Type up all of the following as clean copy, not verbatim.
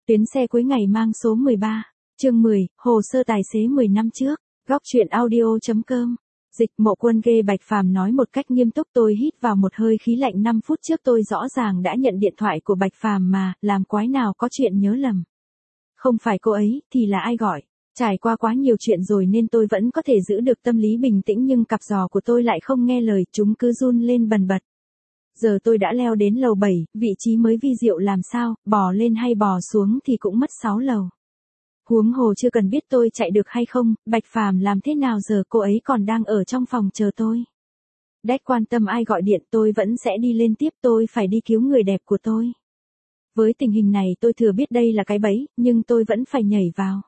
Tuyến xe cuối ngày mang số 13, chương 10, hồ sơ tài xế 10 năm trước, góc truyện audio.com. Dịch Mộ Quân ghê Bạch Phàm nói một cách nghiêm túc. Tôi hít vào một hơi khí lạnh. 5 phút trước tôi rõ ràng đã nhận điện thoại của Bạch Phàm mà, làm quái nào có chuyện nhớ lầm. Không phải cô ấy, thì là ai gọi? Trải qua quá nhiều chuyện rồi nên tôi vẫn có thể giữ được tâm lý bình tĩnh, nhưng cặp giò của tôi lại không nghe lời, chúng cứ run lên bần bật. Giờ tôi đã leo đến lầu 7, vị trí mới vi diệu làm sao, bò lên hay bò xuống thì cũng mất 6 lầu. Huống hồ chưa cần biết tôi chạy được hay không, Bạch Phàm làm thế nào giờ, cô ấy còn đang ở trong phòng chờ tôi. Đét quan tâm ai gọi điện, tôi vẫn sẽ đi lên tiếp, tôi phải đi cứu người đẹp của tôi. Với tình hình này tôi thừa biết đây là cái bẫy, nhưng tôi vẫn phải nhảy vào.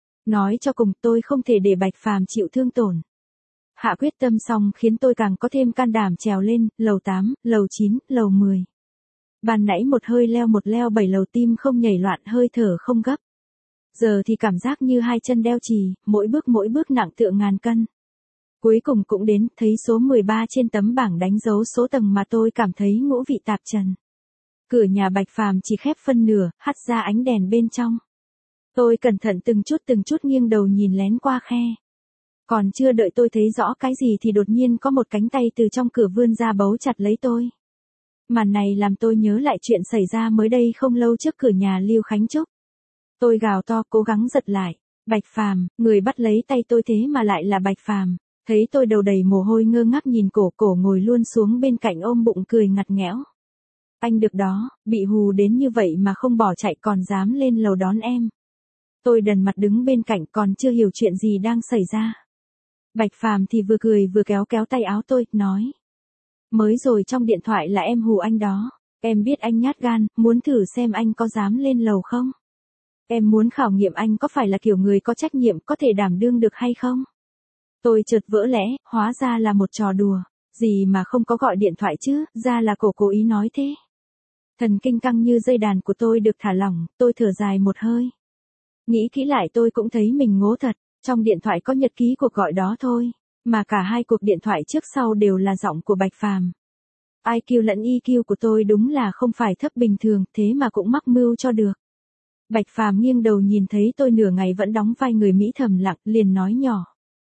Nói cho cùng, tôi không thể để Bạch Phàm chịu thương tổn. Hạ quyết tâm xong khiến tôi càng có thêm can đảm trèo lên, lầu 8, lầu 9, lầu 10. Ban nãy một leo 7 lầu, tim không nhảy loạn, hơi thở không gấp. Giờ thì cảm giác như hai chân đeo chì, mỗi bước nặng tựa ngàn cân. Cuối cùng cũng đến, thấy số 13 trên tấm bảng đánh dấu số tầng mà tôi cảm thấy ngũ vị tạp trần. Cửa nhà Bạch Phàm chỉ khép phân nửa, hắt ra ánh đèn bên trong. Tôi cẩn thận từng chút nghiêng đầu nhìn lén qua khe. Còn chưa đợi tôi thấy rõ cái gì thì đột nhiên có một cánh tay từ trong cửa vươn ra bấu chặt lấy tôi. Màn này làm tôi nhớ lại chuyện xảy ra mới đây không lâu trước cửa nhà Lưu Khánh Trúc. Tôi gào to cố gắng giật lại. Bạch Phàm, người bắt lấy tay tôi thế mà lại là Bạch Phàm. Thấy tôi đầu đầy mồ hôi ngơ ngác nhìn cổ ngồi luôn xuống bên cạnh ôm bụng cười ngặt nghẽo. Anh được đó, bị hù đến như vậy mà không bỏ chạy còn dám lên lầu đón em. Tôi đần mặt đứng bên cạnh còn chưa hiểu chuyện gì đang xảy ra. Bạch Phàm thì vừa cười vừa kéo tay áo tôi, nói. Mới rồi trong điện thoại là em hù anh đó. Em biết anh nhát gan, muốn thử xem anh có dám lên lầu không? Em muốn khảo nghiệm anh có phải là kiểu người có trách nhiệm, có thể đảm đương được hay không? Tôi chợt vỡ lẽ, hóa ra là một trò đùa. Gì mà không có gọi điện thoại chứ, ra là cổ cố ý nói thế. Thần kinh căng như dây đàn của tôi được thả lỏng, tôi thở dài một hơi. Nghĩ kỹ lại tôi cũng thấy mình ngố thật, trong điện thoại có nhật ký cuộc gọi đó thôi, mà cả hai cuộc điện thoại trước sau đều là giọng của Bạch Phàm. IQ lẫn EQ của tôi đúng là không phải thấp bình thường, thế mà cũng mắc mưu cho được. Bạch Phàm nghiêng đầu nhìn thấy tôi nửa ngày vẫn đóng vai người Mỹ thầm lặng, liền nói nhỏ.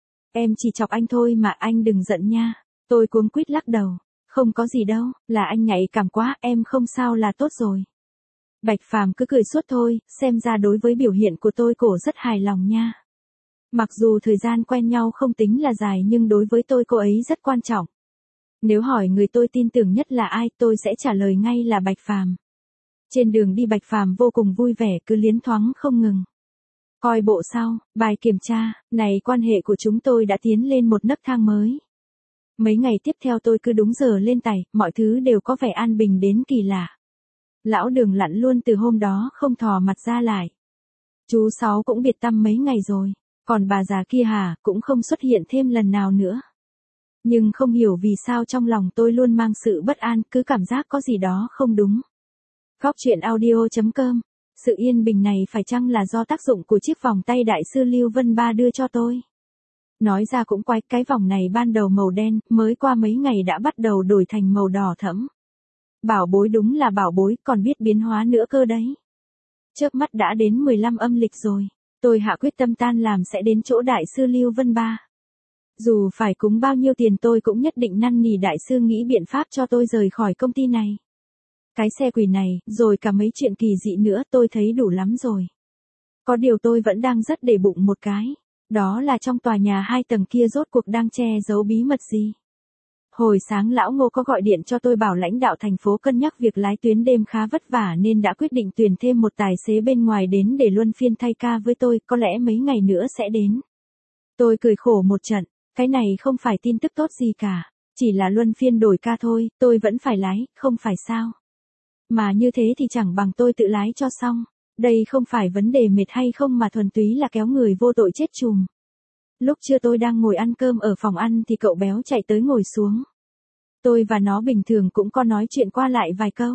Em chỉ chọc anh thôi mà, anh đừng giận nha. Tôi cuống quýt lắc đầu. Không có gì đâu, là anh nhạy cảm quá, em không sao là tốt rồi. Bạch Phàm cứ cười suốt thôi, xem ra đối với biểu hiện của tôi cổ rất hài lòng nha. Mặc dù thời gian quen nhau không tính là dài nhưng đối với tôi cô ấy rất quan trọng. Nếu hỏi người tôi tin tưởng nhất là ai, tôi sẽ trả lời ngay là Bạch Phàm. Trên đường đi Bạch Phàm vô cùng vui vẻ, cứ liến thoáng không ngừng. Coi bộ sau, bài kiểm tra, này quan hệ của chúng tôi đã tiến lên một nấc thang mới. Mấy ngày tiếp theo tôi cứ đúng giờ lên tày, mọi thứ đều có vẻ an bình đến kỳ lạ. Lão Đường lặn luôn từ hôm đó không thò mặt ra lại. Chú Sáu cũng biệt tăm mấy ngày rồi, còn bà già kia hả, cũng không xuất hiện thêm lần nào nữa. Nhưng không hiểu vì sao trong lòng tôi luôn mang sự bất an, cứ cảm giác có gì đó không đúng. Góc truyện audio.com. Sự yên bình này phải chăng là do tác dụng của chiếc vòng tay đại sư Lưu Vân Ba đưa cho tôi? Nói ra cũng quái, cái vòng này ban đầu màu đen, mới qua mấy ngày đã bắt đầu đổi thành màu đỏ thẫm. Bảo bối đúng là bảo bối, còn biết biến hóa nữa cơ đấy. Chớp mắt đã đến 15 âm lịch rồi. Tôi hạ quyết tâm tan làm sẽ đến chỗ đại sư Lưu Vân Ba. Dù phải cúng bao nhiêu tiền tôi cũng nhất định năn nỉ đại sư nghĩ biện pháp cho tôi rời khỏi công ty này. Cái xe quỷ này, rồi cả mấy chuyện kỳ dị nữa, tôi thấy đủ lắm rồi. Có điều tôi vẫn đang rất để bụng một cái. Đó là trong tòa nhà 2 tầng kia rốt cuộc đang che giấu bí mật gì. Hồi sáng lão Ngô có gọi điện cho tôi bảo lãnh đạo thành phố cân nhắc việc lái tuyến đêm khá vất vả nên đã quyết định tuyển thêm một tài xế bên ngoài đến để luân phiên thay ca với tôi, có lẽ mấy ngày nữa sẽ đến. Tôi cười khổ một trận, cái này không phải tin tức tốt gì cả, chỉ là luân phiên đổi ca thôi, tôi vẫn phải lái, không phải sao. Mà như thế thì chẳng bằng tôi tự lái cho xong. Đây không phải vấn đề mệt hay không mà thuần túy là kéo người vô tội chết chùm. Lúc trưa tôi đang ngồi ăn cơm ở phòng ăn thì cậu béo chạy tới ngồi xuống. Tôi và nó bình thường cũng có nói chuyện qua lại vài câu.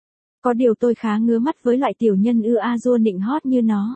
Có điều tôi khá ngứa mắt với loại tiểu nhân ưa a dua nịnh hót như nó.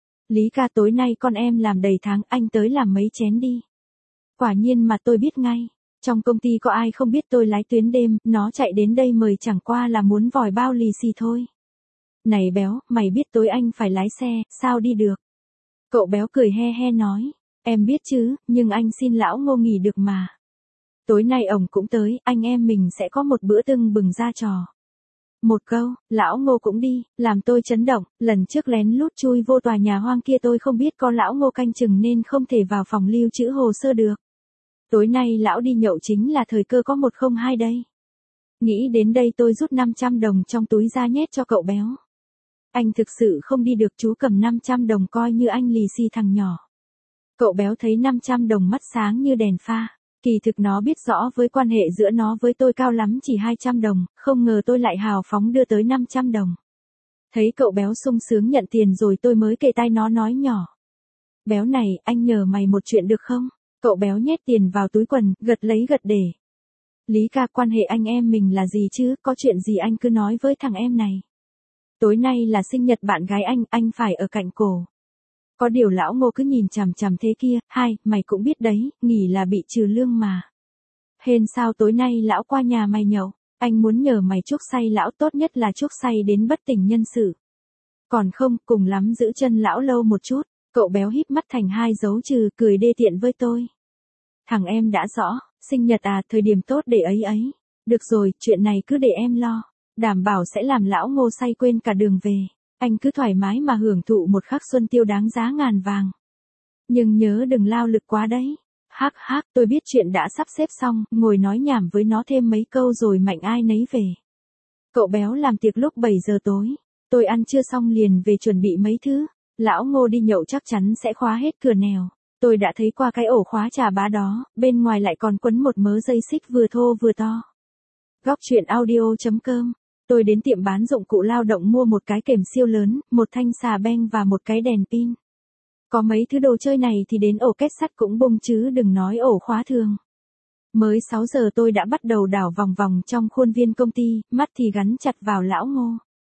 Lý ca, tối nay con em làm đầy tháng, anh tới làm mấy chén đi. Quả nhiên mà tôi biết ngay. Trong công ty có ai không biết tôi lái tuyến đêm, nó chạy đến đây mời chẳng qua là muốn vòi bao lì xì thôi. Này béo, mày biết tối anh phải lái xe, sao đi được? Cậu béo cười he he nói. Em biết chứ, nhưng anh xin lão Ngô nghỉ được mà. Tối nay ổng cũng tới, anh em mình sẽ có một bữa tưng bừng ra trò. Một câu, lão Ngô cũng đi, làm tôi chấn động, lần trước lén lút chui vô tòa nhà hoang kia tôi không biết có lão Ngô canh chừng nên không thể vào phòng lưu trữ hồ sơ được. Tối nay lão đi nhậu chính là thời cơ có 102 đây. Nghĩ đến đây tôi rút 500 đồng trong túi ra nhét cho cậu béo. Anh thực sự không đi được, chú cầm 500 đồng coi như anh lì xì thằng nhỏ. Cậu béo thấy 500 đồng mắt sáng như đèn pha. Kỳ thực nó biết rõ với quan hệ giữa nó với tôi cao lắm chỉ 200 đồng, không ngờ tôi lại hào phóng đưa tới 500 đồng. Thấy cậu béo sung sướng nhận tiền rồi tôi mới kề tai nó nói nhỏ. Béo này, anh nhờ mày một chuyện được không? Cậu béo nhét tiền vào túi quần, gật lấy gật để. Lý ca, quan hệ anh em mình là gì chứ, có chuyện gì anh cứ nói với thằng em này. Tối nay là sinh nhật bạn gái anh phải ở cạnh cổ. Có điều lão Ngô cứ nhìn chằm chằm thế kia, mày cũng biết đấy, nghỉ là bị trừ lương mà. Hên sao tối nay lão qua nhà mày nhậu, anh muốn nhờ mày chuốc say lão, tốt nhất là chuốc say đến bất tỉnh nhân sự. Còn không, cùng lắm giữ chân lão lâu một chút. Cậu béo híp mắt thành 2 dấu trừ, cười đê tiện với tôi. Thằng em đã rõ, sinh nhật à, thời điểm tốt để ấy. Được rồi, chuyện này cứ để em lo. Đảm bảo sẽ làm lão Ngô say quên cả đường về. Anh cứ thoải mái mà hưởng thụ một khắc xuân tiêu đáng giá ngàn vàng. Nhưng nhớ đừng lao lực quá đấy. Hắc, tôi biết chuyện đã sắp xếp xong, ngồi nói nhảm với nó thêm mấy câu rồi mạnh ai nấy về. Cậu béo làm tiệc lúc 7 giờ tối. Tôi ăn trưa xong liền về chuẩn bị mấy thứ. Lão Ngô đi nhậu chắc chắn sẽ khóa hết cửa nẻo. Tôi đã thấy qua cái ổ khóa chà bá đó, bên ngoài lại còn quấn một mớ dây xích vừa thô vừa to. Góc truyện audio.com. Tôi đến tiệm bán dụng cụ lao động mua một cái kềm siêu lớn, một thanh xà beng và một cái đèn pin. Có mấy thứ đồ chơi này thì đến ổ kết sắt cũng bung chứ đừng nói ổ khóa thường. Mới 6 giờ tôi đã bắt đầu đảo vòng vòng trong khuôn viên công ty, mắt thì gắn chặt vào lão Ngô.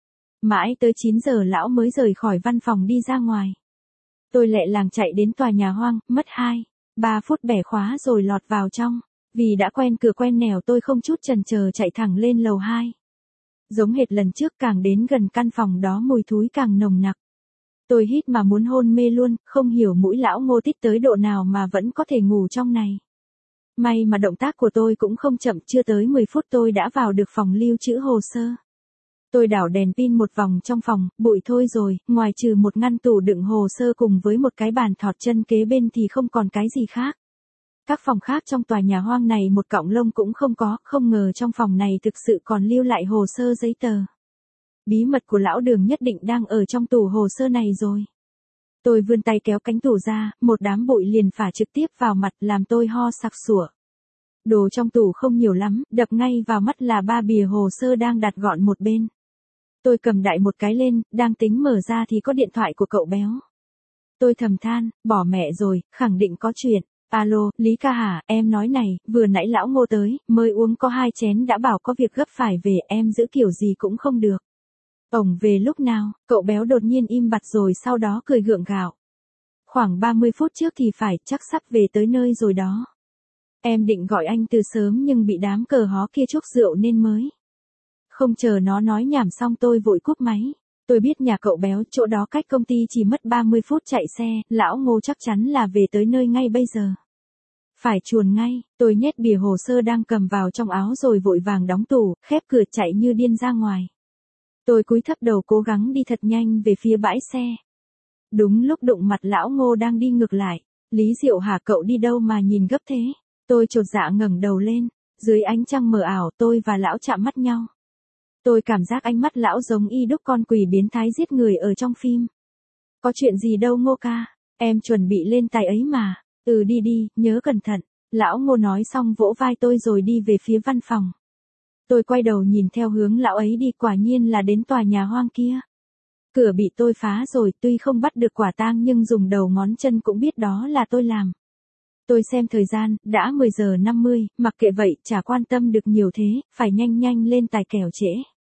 Mãi tới 9 giờ lão mới rời khỏi văn phòng đi ra ngoài. Tôi lẹ làng chạy đến tòa nhà hoang, mất 2-3 phút bẻ khóa rồi lọt vào trong. Vì đã quen cửa quen nẻo tôi không chút chần chờ chạy thẳng lên lầu 2. Giống hệt lần trước, càng đến gần căn phòng đó mùi thúi càng nồng nặc. Tôi hít mà muốn hôn mê luôn, không hiểu mũi lão Ngô tít tới độ nào mà vẫn có thể ngủ trong này. May mà động tác của tôi cũng không chậm, chưa tới 10 phút tôi đã vào được phòng lưu trữ hồ sơ. Tôi đảo đèn pin một vòng trong phòng, bụi thôi rồi, ngoài trừ một ngăn tủ đựng hồ sơ cùng với một cái bàn thọt chân kế bên thì không còn cái gì khác. Các phòng khác trong tòa nhà hoang này một cọng lông cũng không có, không ngờ trong phòng này thực sự còn lưu lại hồ sơ giấy tờ. Bí mật của lão Đường nhất định đang ở trong tủ hồ sơ này rồi. Tôi vươn tay kéo cánh tủ ra, một đám bụi liền phả trực tiếp vào mặt làm tôi ho sặc sủa. Đồ trong tủ không nhiều lắm, đập ngay vào mắt là 3 bìa hồ sơ đang đặt gọn một bên. Tôi cầm đại một cái lên, đang tính mở ra thì có điện thoại của cậu béo. Tôi thầm than, bỏ mẹ rồi, khẳng định có chuyện. Alo, Lý ca hả, em nói này, vừa nãy lão Ngô tới, mới uống có 2 chén đã bảo có việc gấp phải về, em giữ kiểu gì cũng không được. Ổng về lúc nào? Cậu béo đột nhiên im bặt rồi sau đó cười gượng gạo. Khoảng 30 phút trước thì phải, chắc sắp về tới nơi rồi đó. Em định gọi anh từ sớm nhưng bị đám cờ hó kia chuốc rượu nên mới. Không chờ nó nói nhảm xong tôi vội cúp máy. Tôi biết nhà cậu béo, chỗ đó cách công ty chỉ mất 30 phút chạy xe, lão Ngô chắc chắn là về tới nơi ngay bây giờ. Phải chuồn ngay, tôi nhét bìa hồ sơ đang cầm vào trong áo rồi vội vàng đóng tủ, khép cửa chạy như điên ra ngoài. Tôi cúi thấp đầu cố gắng đi thật nhanh về phía bãi xe. Đúng lúc đụng mặt lão Ngô đang đi ngược lại. Lý Diệu hả, cậu đi đâu mà nhìn gấp thế? Tôi chột dạ ngẩng đầu lên. Dưới ánh trăng mờ ảo tôi và lão chạm mắt nhau. Tôi cảm giác ánh mắt lão giống y đúc con quỷ biến thái giết người ở trong phim. Có chuyện gì đâu Ngô ca, em chuẩn bị lên tài ấy mà. Đi, nhớ cẩn thận. Lão Ngô nói xong vỗ vai tôi rồi đi về phía văn phòng. Tôi quay đầu nhìn theo hướng lão ấy đi, quả nhiên là đến tòa nhà hoang kia. Cửa bị tôi phá rồi, tuy không bắt được quả tang nhưng dùng đầu ngón chân cũng biết đó là tôi làm. Tôi xem thời gian, đã 10 giờ 50, mặc kệ vậy, chả quan tâm được nhiều thế, phải nhanh lên tài kẻo trễ.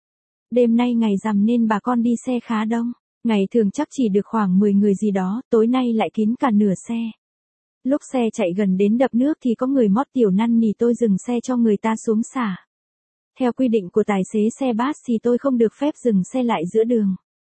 Đêm nay ngày rằm nên bà con đi xe khá đông, ngày thường chắc chỉ được khoảng 10 người gì đó, tối nay lại kín cả nửa xe. Lúc xe chạy gần đến đập nước thì có người mót tiểu năn nỉ tôi dừng xe cho người ta xuống xả. Theo quy định của tài xế xe bus thì tôi không được phép dừng xe lại giữa đường.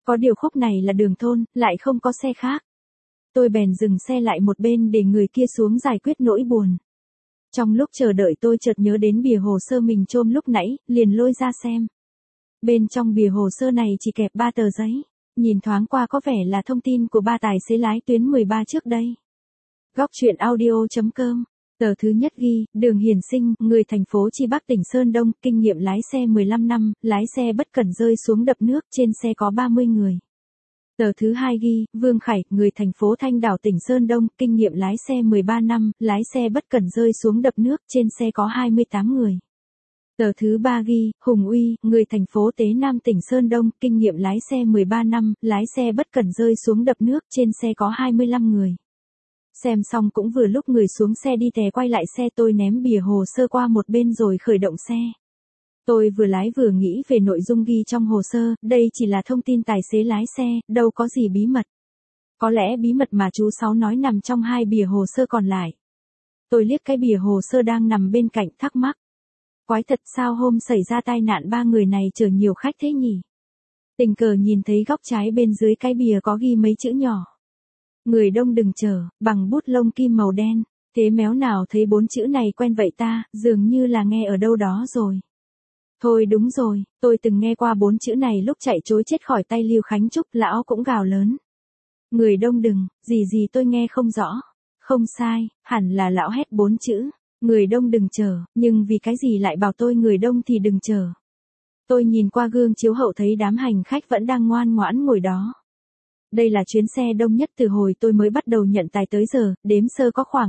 Có điều khúc này là đường thôn, lại không có xe khác. Tôi bèn dừng xe lại một bên để người kia xuống giải quyết nỗi buồn. Trong lúc chờ đợi tôi chợt nhớ đến bìa hồ sơ mình chôm lúc nãy, liền lôi ra xem. Bên trong bìa hồ sơ này chỉ kẹp 3 tờ giấy. Nhìn thoáng qua có vẻ là thông tin của 3 tài xế lái tuyến 13 trước đây. Góc truyện audio.com. Tờ thứ nhất ghi, Đường Hiền Sinh, người thành phố Chi Bắc tỉnh Sơn Đông, kinh nghiệm lái xe 15 năm, lái xe bất cẩn rơi xuống đập nước, trên xe có 30 người. Tờ thứ hai ghi, Vương Khải, người thành phố Thanh Đảo tỉnh Sơn Đông, kinh nghiệm lái xe 13 năm, lái xe bất cẩn rơi xuống đập nước, trên xe có 28 người. Tờ thứ ba ghi, Hùng Uy, người thành phố Tế Nam tỉnh Sơn Đông, kinh nghiệm lái xe 13 năm, lái xe bất cẩn rơi xuống đập nước, trên xe có 25 người. Xem xong cũng vừa lúc người xuống xe đi tè quay lại xe, tôi ném bìa hồ sơ qua một bên rồi khởi động xe. Tôi vừa lái vừa nghĩ về nội dung ghi trong hồ sơ, đây chỉ là thông tin tài xế lái xe, đâu có gì bí mật. Có lẽ bí mật mà chú Sáu nói nằm trong 2 bìa hồ sơ còn lại. Tôi liếc cái bìa hồ sơ đang nằm bên cạnh thắc mắc. Quái thật, sao hôm xảy ra tai nạn 3 người này chở nhiều khách thế nhỉ? Tình cờ nhìn thấy góc trái bên dưới cái bìa có ghi mấy chữ nhỏ. Người đông đừng chở, bằng bút lông kim màu đen. Thế méo nào thấy 4 chữ này quen vậy ta, dường như là nghe ở đâu đó rồi. Thôi đúng rồi, tôi từng nghe qua 4 chữ này lúc chạy trối chết khỏi tay Lưu Khánh Trúc, lão cũng gào lớn. Người đông đừng, gì tôi nghe không rõ. Không sai, hẳn là lão hét 4 chữ. Người đông đừng chở, nhưng vì cái gì lại bảo tôi người đông thì đừng chở. Tôi nhìn qua gương chiếu hậu thấy đám hành khách vẫn đang ngoan ngoãn ngồi đó. Đây là chuyến xe đông nhất từ hồi tôi mới bắt đầu nhận tài tới giờ, đếm sơ có khoảng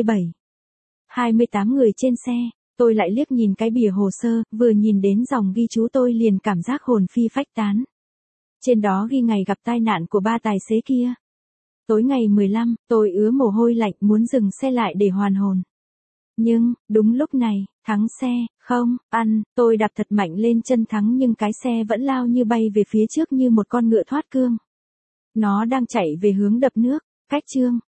28 người trên xe. Tôi lại liếc nhìn cái bìa hồ sơ, vừa nhìn đến dòng ghi chú tôi liền cảm giác hồn phi phách tán. Trên đó ghi ngày gặp tai nạn của 3 tài xế kia. Tối ngày 15, tôi ứa mồ hôi lạnh muốn dừng xe lại để hoàn hồn. Nhưng, đúng lúc này, thắng xe, không, tôi đạp thật mạnh lên chân thắng nhưng cái xe vẫn lao như bay về phía trước như một con ngựa thoát cương. Nó đang chạy về hướng đập nước, cách chương.